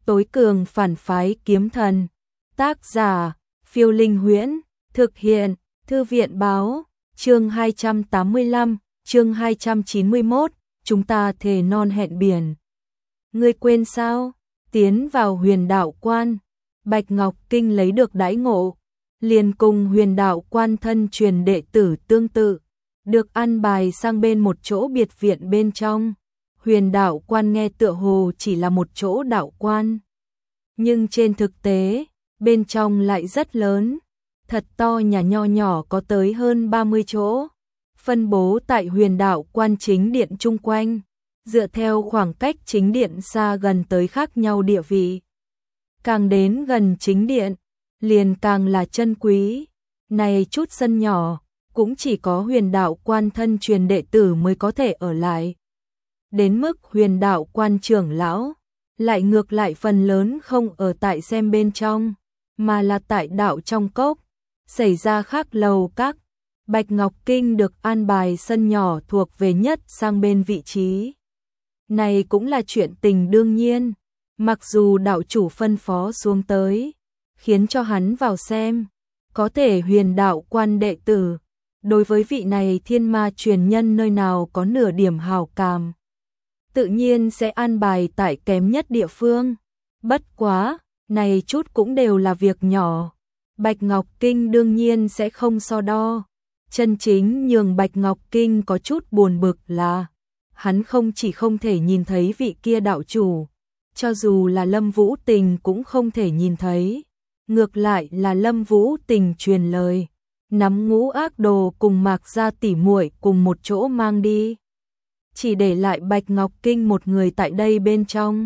tối cường phản phái kiếm thần. Tác giả, Phiêu Linh Huyễn, thực hiện, Thư viện báo, chương 285, chương 291, chúng ta thề non hẹn biển. Ngươi quên sao? Tiến vào Huyền Đạo Quan, Bạch Ngọc Kinh lấy được đãi ngộ, liền cùng Huyền Đạo Quan thân truyền đệ tử tương tự, được an bài sang bên một chỗ biệt viện bên trong. Huyền Đạo Quan nghe tựa hồ chỉ là một chỗ đạo quan, nhưng trên thực tế, bên trong lại rất lớn, thật to nhà nho nhỏ có tới hơn 30 chỗ, phân bố tại Huyền Đạo Quan chính điện chung quanh, dựa theo khoảng cách chính điện xa gần tới khác nhau địa vị. Càng đến gần chính điện, liền càng là chân quý. Này chút sân nhỏ, cũng chỉ có Huyền Đạo Quan thân truyền đệ tử mới có thể ở lại. Đến mức Huyền Đạo Quan trưởng lão, lại ngược lại phần lớn không ở tại xem bên trong, mà là tại đạo trong cốc. Xảy ra khác lầu các, Bạch Ngọc Kinh được an bài sân nhỏ thuộc về nhất sang bên vị trí. Này cũng là chuyện tình đương nhiên, mặc dù đạo chủ phân phó xuống tới, khiến cho hắn vào xem, có thể Huyền Đạo Quan đệ tử, đối với vị này thiên ma truyền nhân nơi nào có nửa điểm hảo cảm, tự nhiên sẽ an bài tại kém nhất địa phương. Bất quá, này chút cũng đều là việc nhỏ, Bạch Ngọc Kinh đương nhiên sẽ không so đo. Chân chính nhường Bạch Ngọc Kinh có chút buồn bực là hắn không chỉ không thể nhìn thấy vị kia đạo chủ, cho dù là Lâm Vũ Tình cũng không thể nhìn thấy. Ngược lại là Lâm Vũ Tình truyền lời, nắm Ngũ Ác Đồ cùng Mạc Gia tỷ muội cùng một chỗ mang đi, chỉ để lại Bạch Ngọc Kinh một người tại đây bên trong.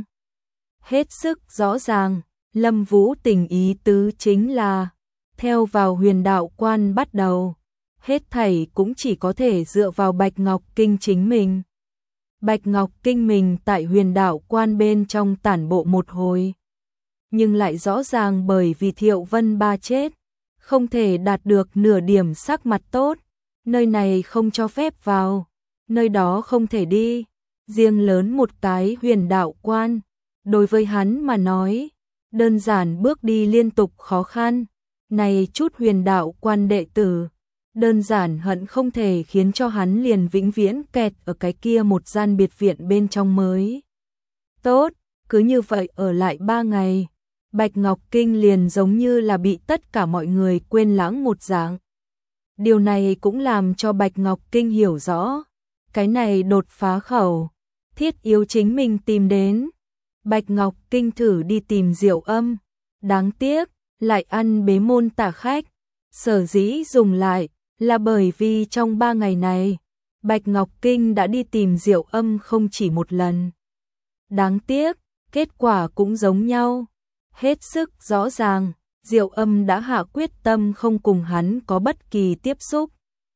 Hết sức rõ ràng, Lâm Vũ Tình ý tứ chính là theo vào Huyền Đạo Quan bắt đầu, hết thảy cũng chỉ có thể dựa vào Bạch Ngọc Kinh chính mình. Bạch Ngọc Kinh mình tại Huyền Đạo Quan bên trong tản bộ một hồi, nhưng lại rõ ràng bởi vì Thiệu Vân Ba chết, không thể đạt được nửa điểm sắc mặt tốt, nơi này không cho phép vào, nơi đó không thể đi, riêng lớn một cái Huyền Đạo Quan, đối với hắn mà nói, đơn giản bước đi liên tục khó khăn. Này chút Huyền Đạo Quan đệ tử, đơn giản hận không thể khiến cho hắn liền vĩnh viễn kẹt ở cái kia một gian biệt viện bên trong mới. Tốt, cứ như vậy ở lại 3 ngày, Bạch Ngọc Kinh liền giống như là bị tất cả mọi người quên lãng một dạng. Điều này cũng làm cho Bạch Ngọc Kinh hiểu rõ, cái này đột phá khẩu, thiết yếu chính mình tìm đến. Bạch Ngọc Kinh thử đi tìm Diệu Âm, đáng tiếc, lại ăn bế môn tả khách, sở dĩ dùng lại là bởi vì trong 3 ngày này, Bạch Ngọc Kinh đã đi tìm Diệu Âm không chỉ một lần. Đáng tiếc, kết quả cũng giống nhau. Hết sức rõ ràng, Diệu Âm đã hạ quyết tâm không cùng hắn có bất kỳ tiếp xúc.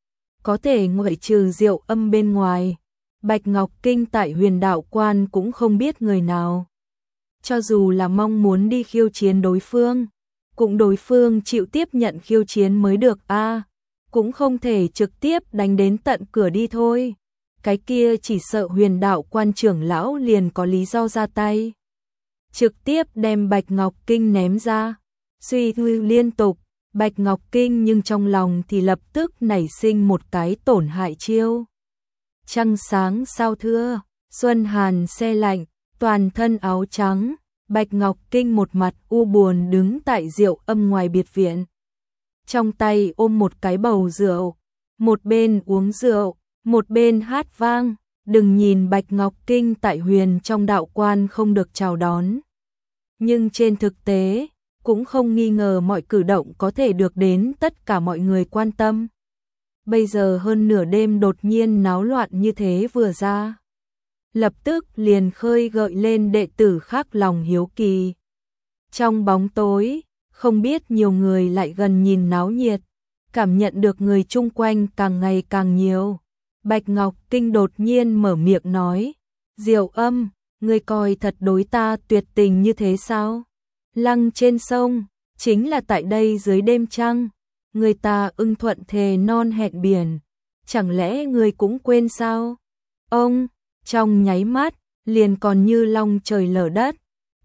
Có thể ngoại trừ Diệu Âm bên ngoài, Bạch Ngọc Kinh tại Huyền Đạo Quan cũng không biết người nào. Cho dù là mong muốn đi khiêu chiến đối phương, cũng đối phương chịu tiếp nhận khiêu chiến mới được a, cũng không thể trực tiếp đánh đến tận cửa đi thôi. Cái kia chỉ sợ Huyền Đạo Quan trưởng lão liền có lý do ra tay, trực tiếp đem Bạch Ngọc Kinh ném ra. Suy tư liên tục, Bạch Ngọc Kinh nhưng trong lòng thì lập tức nảy sinh một cái tổn hại chiêu. Trăng sáng sao thưa, xuân hàn se lạnh, toàn thân áo trắng, Bạch Ngọc Kinh một mặt u buồn đứng tại Diệu Âm ngoài biệt viện. Trong tay ôm một cái bầu rượu, một bên uống rượu, một bên hát vang. Đừng nhìn Bạch Ngọc Kinh tại Huyền trong đạo quan không được chào đón, nhưng trên thực tế, cũng không nghi ngờ mọi cử động có thể được đến tất cả mọi người quan tâm. Bây giờ hơn nửa đêm đột nhiên náo loạn như thế vừa ra, lập tức liền khơi gợi lên đệ tử khác lòng hiếu kỳ. Trong bóng tối, không biết nhiều người lại gần nhìn náo nhiệt, cảm nhận được người chung quanh càng ngày càng nhiều. Bạch Ngọc Kinh đột nhiên mở miệng nói, Diệu Âm, ngươi coi thật đối ta tuyệt tình như thế sao? Lăng trên sông, chính là tại đây dưới đêm trăng, người ta ưng thuận thề non hẹn biển, chẳng lẽ ngươi cũng quên sao? Ông, trong nháy mắt, liền còn như long trời lở đất,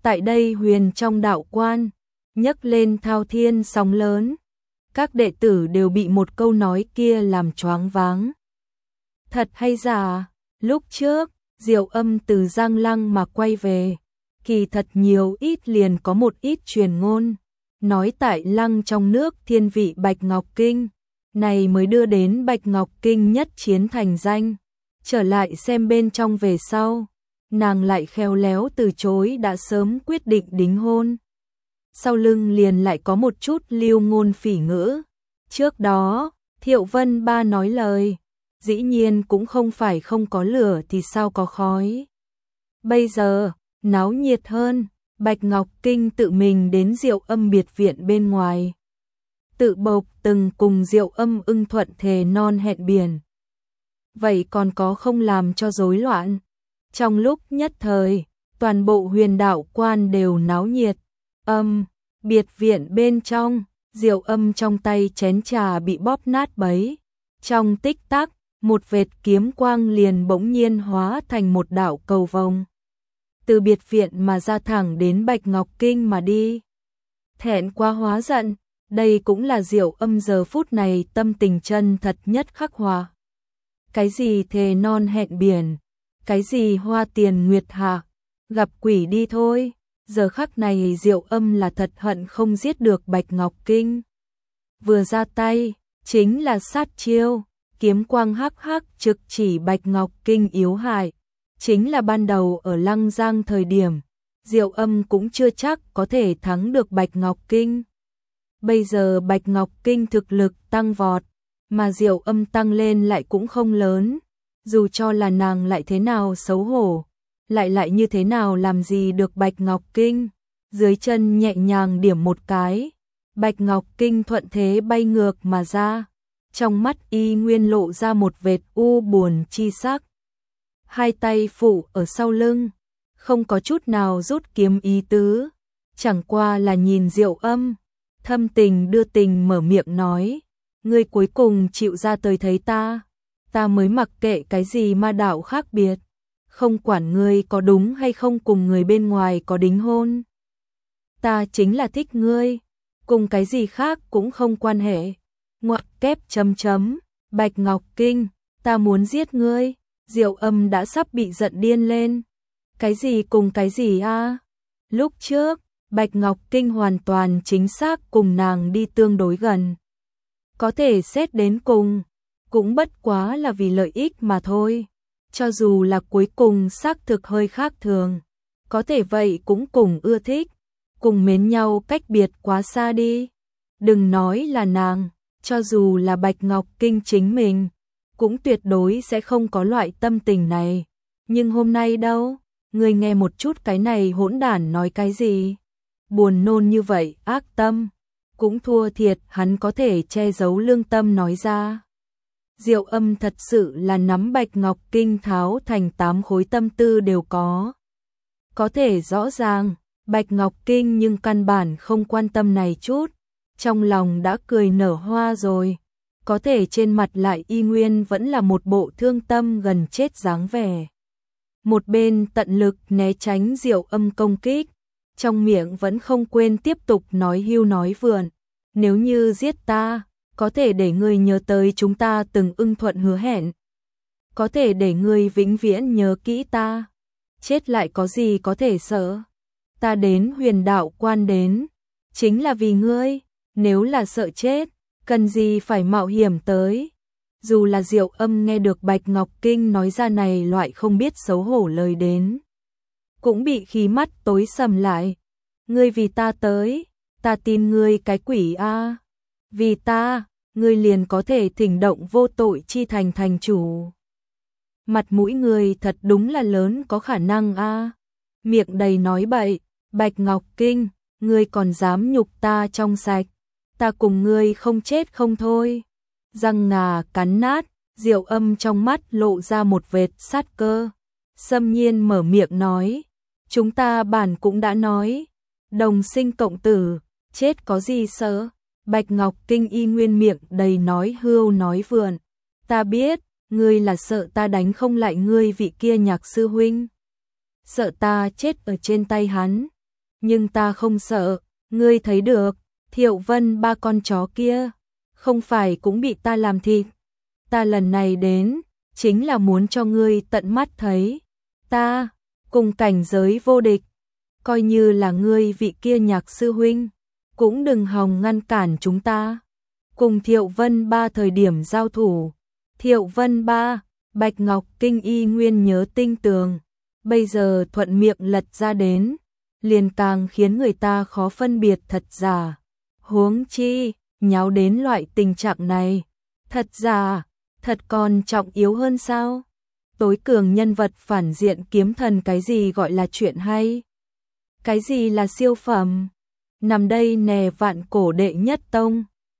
Tại đây huyền trong đạo quan, nhấc lên thao thiên sóng lớn. Các đệ tử đều bị một câu nói kia làm choáng váng. Thật hay giả, lúc trước, Diệu Âm từ Giang Lăng mà quay về, kỳ thật nhiều ít liền có một ít truyền ngôn, nói tại Lăng trong nước thiên vị Bạch Ngọc Kinh, này mới đưa đến Bạch Ngọc Kinh nhất chiến thành danh. Trở lại xem bên trong về sau, nàng lại khéo léo từ chối đã sớm quyết định đính hôn. Sau lưng liền lại có một chút lưu ngôn phỉ ngữ. Trước đó, Thiệu Vân Ba nói lời, dĩ nhiên cũng không phải không có lửa thì sao có khói. Bây giờ, náo nhiệt hơn, Bạch Ngọc Kinh tự mình đến Diệu Âm biệt viện bên ngoài. Tự bộc từng cùng Diệu Âm ưng thuận thề non hẹn biển. Vậy còn có không làm cho rối loạn? Trong lúc nhất thời, toàn bộ huyền đạo quan đều náo nhiệt. Biệt viện bên trong, Diệu Âm trong tay chén trà bị bóp nát bấy. Trong tích tắc, một vệt kiếm quang liền bỗng nhiên hóa thành một đạo cầu vồng. Từ biệt viện mà ra thẳng đến Bạch Ngọc Kinh mà đi. Thẹn quá hóa giận, đây cũng là Diệu Âm giờ phút này tâm tình chân thật nhất khắc họa. Cái gì thề non hẹn biển, cái gì hoa tiền nguyệt hạ, gặp quỷ đi thôi. Giờ khắc này Diệu Âm là thật hận không giết được Bạch Ngọc Kinh. Vừa ra tay, chính là sát chiêu, kiếm quang hắc hắc trực chỉ Bạch Ngọc Kinh yếu hại. Chính là ban đầu ở Lăng Giang thời điểm, Diệu Âm cũng chưa chắc có thể thắng được Bạch Ngọc Kinh. Bây giờ Bạch Ngọc Kinh thực lực tăng vọt, mà Diệu Âm tăng lên lại cũng không lớn. Dù cho là nàng lại thế nào xấu hổ, lại như thế nào làm gì được Bạch Ngọc Kinh. Dưới chân nhẹ nhàng điểm một cái, Bạch Ngọc Kinh thuận thế bay ngược mà ra. Trong mắt y nguyên lộ ra một vệt u buồn chi sắc. Hai tay phủ ở sau lưng, không có chút nào rút kiếm ý tứ, chẳng qua là nhìn Diệu Âm, thâm tình đưa tình mở miệng nói, ngươi cuối cùng chịu ra tới thấy ta mới mặc kệ cái gì ma đạo khác biệt, không quản ngươi có đúng hay không cùng người bên ngoài có đính hôn. Ta chính là thích ngươi, cùng cái gì khác cũng không quan hệ. Ngoặc kép chấm chấm, Bạch Ngọc Kinh, ta muốn giết ngươi. Diệu Âm đã sắp bị giận điên lên. Cái gì cùng cái gì a? Lúc trước, Bạch Ngọc Kinh hoàn toàn chính xác cùng nàng đi tương đối gần. Có thể xét đến cùng, cũng bất quá là vì lợi ích mà thôi. Cho dù là cuối cùng xác thực hơi khác thường, có thể vậy cũng cùng ưa thích, cùng mến nhau cách biệt quá xa đi. Đừng nói là nàng, cho dù là Bạch Ngọc Kinh chính mình, cũng tuyệt đối sẽ không có loại tâm tình này. Nhưng hôm nay đâu, người nghe một chút cái này hỗn đản nói cái gì. Buồn nôn như vậy, ác tâm, cũng thua thiệt hắn có thể che giấu lương tâm nói ra. Diệu Âm thật sự là nắm Bạch Ngọc Kinh tháo thành 8 khối tâm tư đều có. Có thể rõ ràng, Bạch Ngọc Kinh nhưng căn bản không quan tâm này chút, trong lòng đã cười nở hoa rồi. Có thể trên mặt lại y nguyên vẫn là một bộ thương tâm gần chết dáng vẻ. Một bên tận lực né tránh Diệu Âm công kích, trong miệng vẫn không quên tiếp tục nói hưu nói vượn. Nếu như giết ta, có thể để ngươi nhớ tới chúng ta từng ưng thuận hứa hẹn. Có thể để ngươi vĩnh viễn nhớ kỹ ta. Chết lại có gì có thể sợ. Ta đến huyền đạo quan đến, chính là vì ngươi, nếu là sợ chết, cần gì phải mạo hiểm tới. Dù là Diệu Âm nghe được Bạch Ngọc Kinh nói ra này loại không biết xấu hổ lời đến, cũng bị khí mắt tối sầm lại. Ngươi vì ta tới, ta tin ngươi cái quỷ a. Vì ta, ngươi liền có thể thỉnh động vô tội chi thành thành chủ. Mặt mũi ngươi thật đúng là lớn có khả năng a. Miệng đầy nói bậy, Bạch Ngọc Kinh, ngươi còn dám nhục ta trong sạch. Ta cùng ngươi không chết không thôi. Răng ngà cắn nát, Diệu Âm trong mắt lộ ra một vệt sát cơ. Xâm nhiên mở miệng nói, chúng ta bản cũng đã nói, đồng sinh cộng tử, chết có gì sợ. Bạch Ngọc Kinh y nguyên miệng đầy nói hưu nói vượn. Ta biết, ngươi là sợ ta đánh không lại ngươi vị kia Nhạc sư huynh. Sợ ta chết ở trên tay hắn. Nhưng ta không sợ, ngươi thấy được, Thiệu Vân ba con chó kia, không phải cũng bị ta làm thịt. Ta lần này đến, chính là muốn cho ngươi tận mắt thấy. Ta, cùng cảnh giới vô địch, coi như là ngươi vị kia Nhạc sư huynh, cũng đừng hòng ngăn cản chúng ta. Cùng Thiệu Vân ba thời điểm giao thủ, Thiệu Vân ba, Bạch Ngọc Kinh y nguyên nhớ tinh tường, bây giờ thuận miệng lật ra đến, liền càng khiến người ta khó phân biệt thật giả. Huống chi, nháo đến loại tình trạng này, thật giả, thật còn trọng yếu hơn sao? Tối cường nhân vật phản diện kiếm thần, cái gì gọi là chuyện hay? Cái gì là siêu phẩm? Nằm đây nè vạn cổ đệ nhất tông.